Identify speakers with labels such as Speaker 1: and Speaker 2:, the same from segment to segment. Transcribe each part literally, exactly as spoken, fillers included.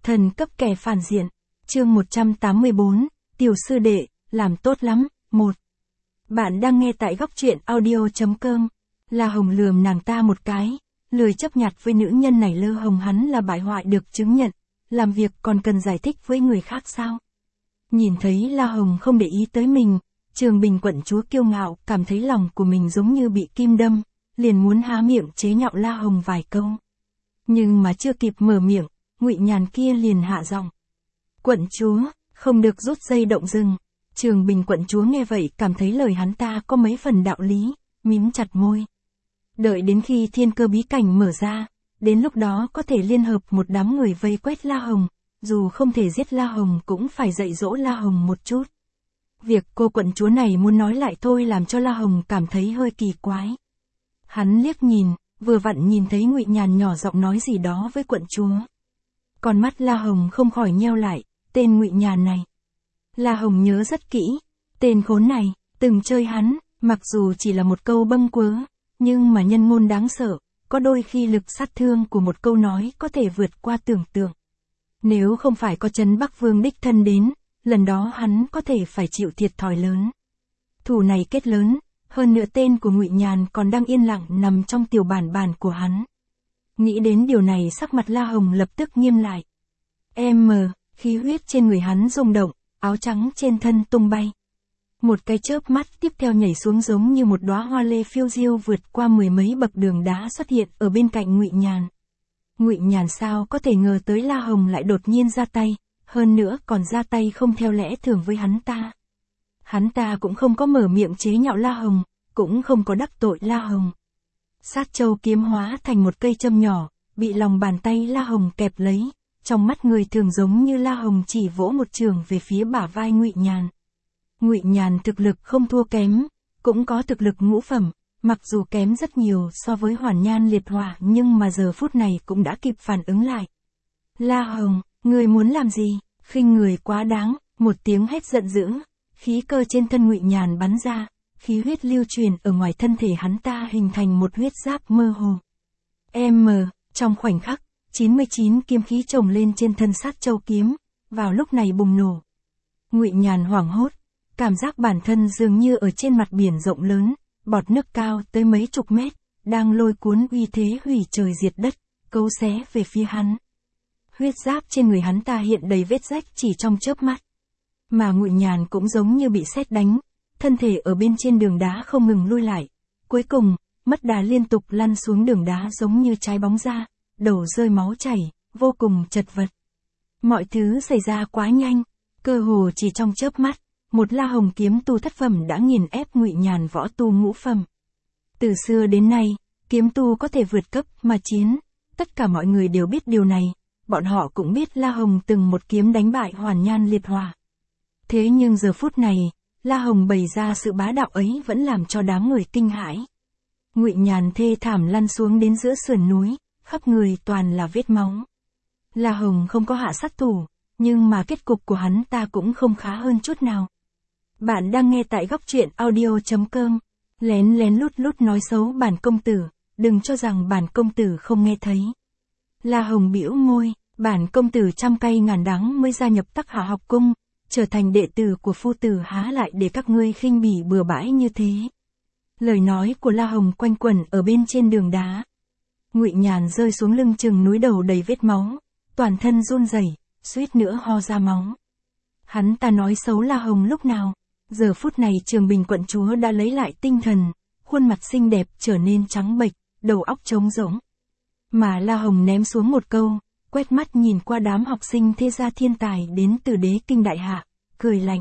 Speaker 1: Thần cấp kẻ phản diện. Chương một trăm tám mươi bốn, Tiểu sư đệ, làm tốt lắm. một. Bạn đang nghe tại góc truyện audio chấm com. La Hồng lườm nàng ta một cái, lười chấp nhặt với nữ nhân này. Lơ Hồng hắn là bại hoại được chứng nhận, làm việc còn cần giải thích với người khác sao? Nhìn thấy La Hồng không để ý tới mình, Trường Bình quận chúa kiêu ngạo cảm thấy lòng của mình giống như bị kim đâm, liền muốn há miệng chế nhạo La Hồng vài câu. Nhưng mà chưa kịp mở miệng, Ngụy Nhàn kia liền hạ giọng. Quận chúa, không được rút dây động rừng. Trường Bình quận chúa nghe vậy cảm thấy lời hắn ta có mấy phần đạo lý, mím chặt môi. Đợi đến khi thiên cơ bí cảnh mở ra, đến lúc đó có thể liên hợp một đám người vây quét La Hồng, dù không thể giết La Hồng cũng phải dạy dỗ La Hồng một chút. Việc cô quận chúa này muốn nói lại thôi làm cho La Hồng cảm thấy hơi kỳ quái. Hắn liếc nhìn, vừa vặn nhìn thấy Ngụy Nhàn nhỏ giọng nói gì đó với quận chúa. Con mắt La Hồng không khỏi nheo lại, tên Ngụy Nhàn này. La Hồng nhớ rất kỹ, tên khốn này, từng chơi hắn, mặc dù chỉ là một câu bâng quớ, nhưng mà nhân ngôn đáng sợ, có đôi khi lực sát thương của một câu nói có thể vượt qua tưởng tượng. Nếu không phải có Trấn Bắc Vương đích thân đến, lần đó hắn có thể phải chịu thiệt thòi lớn. Thù này kết lớn, hơn nữa tên của Ngụy Nhàn còn đang yên lặng nằm trong tiểu bản bản của hắn. Nghĩ đến điều này sắc mặt La Hồng lập tức nghiêm lại. Em mờ, khí huyết trên người hắn rung động, áo trắng trên thân tung bay. Một cái chớp mắt tiếp theo nhảy xuống giống như một đóa hoa lê phiêu diêu vượt qua mười mấy bậc đường đá xuất hiện ở bên cạnh Ngụy Nhàn. Ngụy Nhàn sao có thể ngờ tới La Hồng lại đột nhiên ra tay, hơn nữa còn ra tay không theo lẽ thường với hắn ta. Hắn ta cũng không có mở miệng chế nhạo La Hồng, cũng không có đắc tội La Hồng. Sát châu kiếm hóa thành một cây châm nhỏ, bị lòng bàn tay La Hồng kẹp lấy, trong mắt người thường giống như La Hồng chỉ vỗ một trường về phía bả vai Ngụy Nhàn. Ngụy Nhàn thực lực không thua kém, cũng có thực lực ngũ phẩm, mặc dù kém rất nhiều so với Hoàn Nhan Liệt Hỏa nhưng mà giờ phút này cũng đã kịp phản ứng lại. La Hồng, người muốn làm gì? Khinh người quá đáng, một tiếng hét giận dữ, khí cơ trên thân Ngụy Nhàn bắn ra, khí huyết lưu truyền ở ngoài thân thể hắn ta hình thành một huyết giáp mơ hồ. M, trong khoảnh khắc, chín mươi chín kiếm khí chồng lên trên thân sát châu kiếm, vào lúc này bùng nổ. Ngụy Nhàn hoảng hốt, cảm giác bản thân dường như ở trên mặt biển rộng lớn, bọt nước cao tới mấy chục mét, đang lôi cuốn uy thế hủy trời diệt đất, cấu xé về phía hắn. Huyết giáp trên người hắn ta hiện đầy vết rách chỉ trong chớp mắt. Mà Ngụy Nhàn cũng giống như bị sét đánh, thân thể ở bên trên đường đá không ngừng lui lại. Cuối cùng, mất đà liên tục lăn xuống đường đá giống như trái bóng ra, đầu rơi máu chảy, vô cùng chật vật. Mọi thứ xảy ra quá nhanh, cơ hồ chỉ trong chớp mắt, một La Hồng kiếm tu thất phẩm đã nghiền ép Ngụy Nhàn võ tu ngũ phẩm. Từ xưa đến nay, kiếm tu có thể vượt cấp mà chiến, tất cả mọi người đều biết điều này, bọn họ cũng biết La Hồng từng một kiếm đánh bại Hoàn Nhan Liệt Hỏa. Thế nhưng giờ phút này, La Hồng bày ra sự bá đạo ấy vẫn làm cho đám người kinh hãi. Ngụy Nhàn thê thảm lăn xuống đến giữa sườn núi, khắp người toàn là vết máu. La Hồng không có hạ sát thủ, nhưng mà kết cục của hắn ta cũng không khá hơn chút nào. Bạn đang nghe tại góc truyện audio chấm com, lén lén lút lút nói xấu bản công tử, đừng cho rằng bản công tử không nghe thấy. La Hồng bĩu môi, bản công tử trăm cay ngàn đắng mới gia nhập Tắc Hạ học cung, trở thành đệ tử của phu tử há lại để các ngươi khinh bỉ bừa bãi như thế. Lời nói của La Hồng quanh quẩn ở bên trên đường đá. Ngụy Nhàn rơi xuống lưng chừng núi đầu đầy vết máu, toàn thân run rẩy, suýt nữa ho ra máu. Hắn ta nói xấu La Hồng lúc nào? Giờ phút này Trường Bình quận chúa đã lấy lại tinh thần, khuôn mặt xinh đẹp trở nên trắng bệch, đầu óc trống rỗng. Mà La Hồng ném xuống một câu, quét mắt nhìn qua đám học sinh thế gia thiên tài đến từ Đế Kinh Đại Hạ, cười lạnh.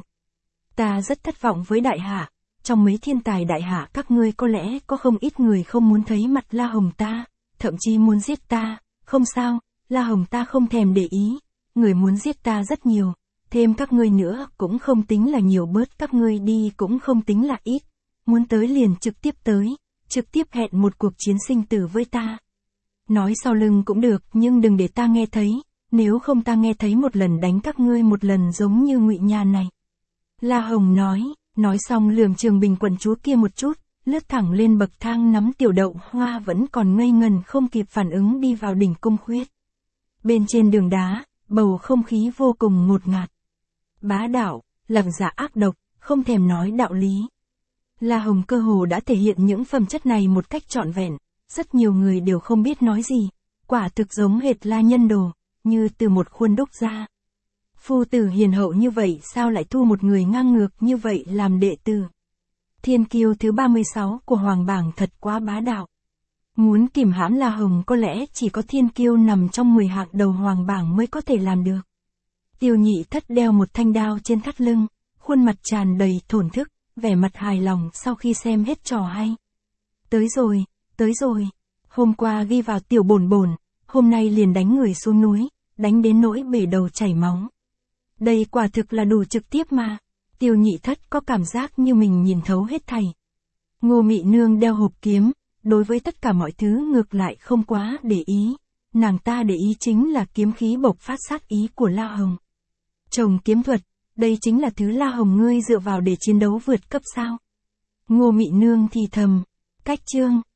Speaker 1: Ta rất thất vọng với Đại Hạ, trong mấy thiên tài Đại Hạ các ngươi có lẽ có không ít người không muốn thấy mặt La Hồng ta, thậm chí muốn giết ta, không sao, La Hồng ta không thèm để ý, người muốn giết ta rất nhiều, thêm các ngươi nữa cũng không tính là nhiều, bớt các ngươi đi cũng không tính là ít, muốn tới liền trực tiếp tới, trực tiếp hẹn một cuộc chiến sinh tử với ta. Nói sau lưng cũng được nhưng đừng để ta nghe thấy, nếu không ta nghe thấy một lần đánh các ngươi một lần giống như Ngụy Nhàn này. La Hồng nói, nói xong lườm Trường Bình quận chúa kia một chút, lướt thẳng lên bậc thang nắm tiểu đậu hoa vẫn còn ngây ngần không kịp phản ứng đi vào đỉnh cung khuyết. Bên trên đường đá, bầu không khí vô cùng ngột ngạt. Bá đạo, lòng dạ ác độc, không thèm nói đạo lý. La Hồng cơ hồ đã thể hiện những phẩm chất này một cách trọn vẹn, rất nhiều người đều không biết nói gì, quả thực giống hệt La Nhân Đồ, như từ một khuôn đúc ra. Phu tử hiền hậu như vậy sao lại thu một người ngang ngược như vậy làm đệ tử? Thiên kiêu thứ ba mươi sáu của Hoàng bảng thật quá bá đạo. Muốn kìm hãm La Hồng có lẽ chỉ có thiên kiêu nằm trong mười hạng đầu Hoàng bảng mới có thể làm được. Tiêu Nhị Thất đeo một thanh đao trên thắt lưng, khuôn mặt tràn đầy thổn thức, vẻ mặt hài lòng sau khi xem hết trò hay. Tới rồi, tới rồi. Hôm qua ghi vào tiểu bổn bổn, hôm nay liền đánh người xuống núi, đánh đến nỗi bể đầu chảy máu. Đây quả thực là đủ trực tiếp mà. Tiêu Nhị Thất có cảm giác như mình nhìn thấu hết thảy. Ngô Mị Nương đeo hộp kiếm, đối với tất cả mọi thứ ngược lại không quá để ý. Nàng ta để ý chính là kiếm khí bộc phát sát ý của La Hồng. Chồng kiếm thuật, đây chính là thứ La Hồng ngươi dựa vào để chiến đấu vượt cấp sao? Ngô Mị Nương thì thầm, cách chương.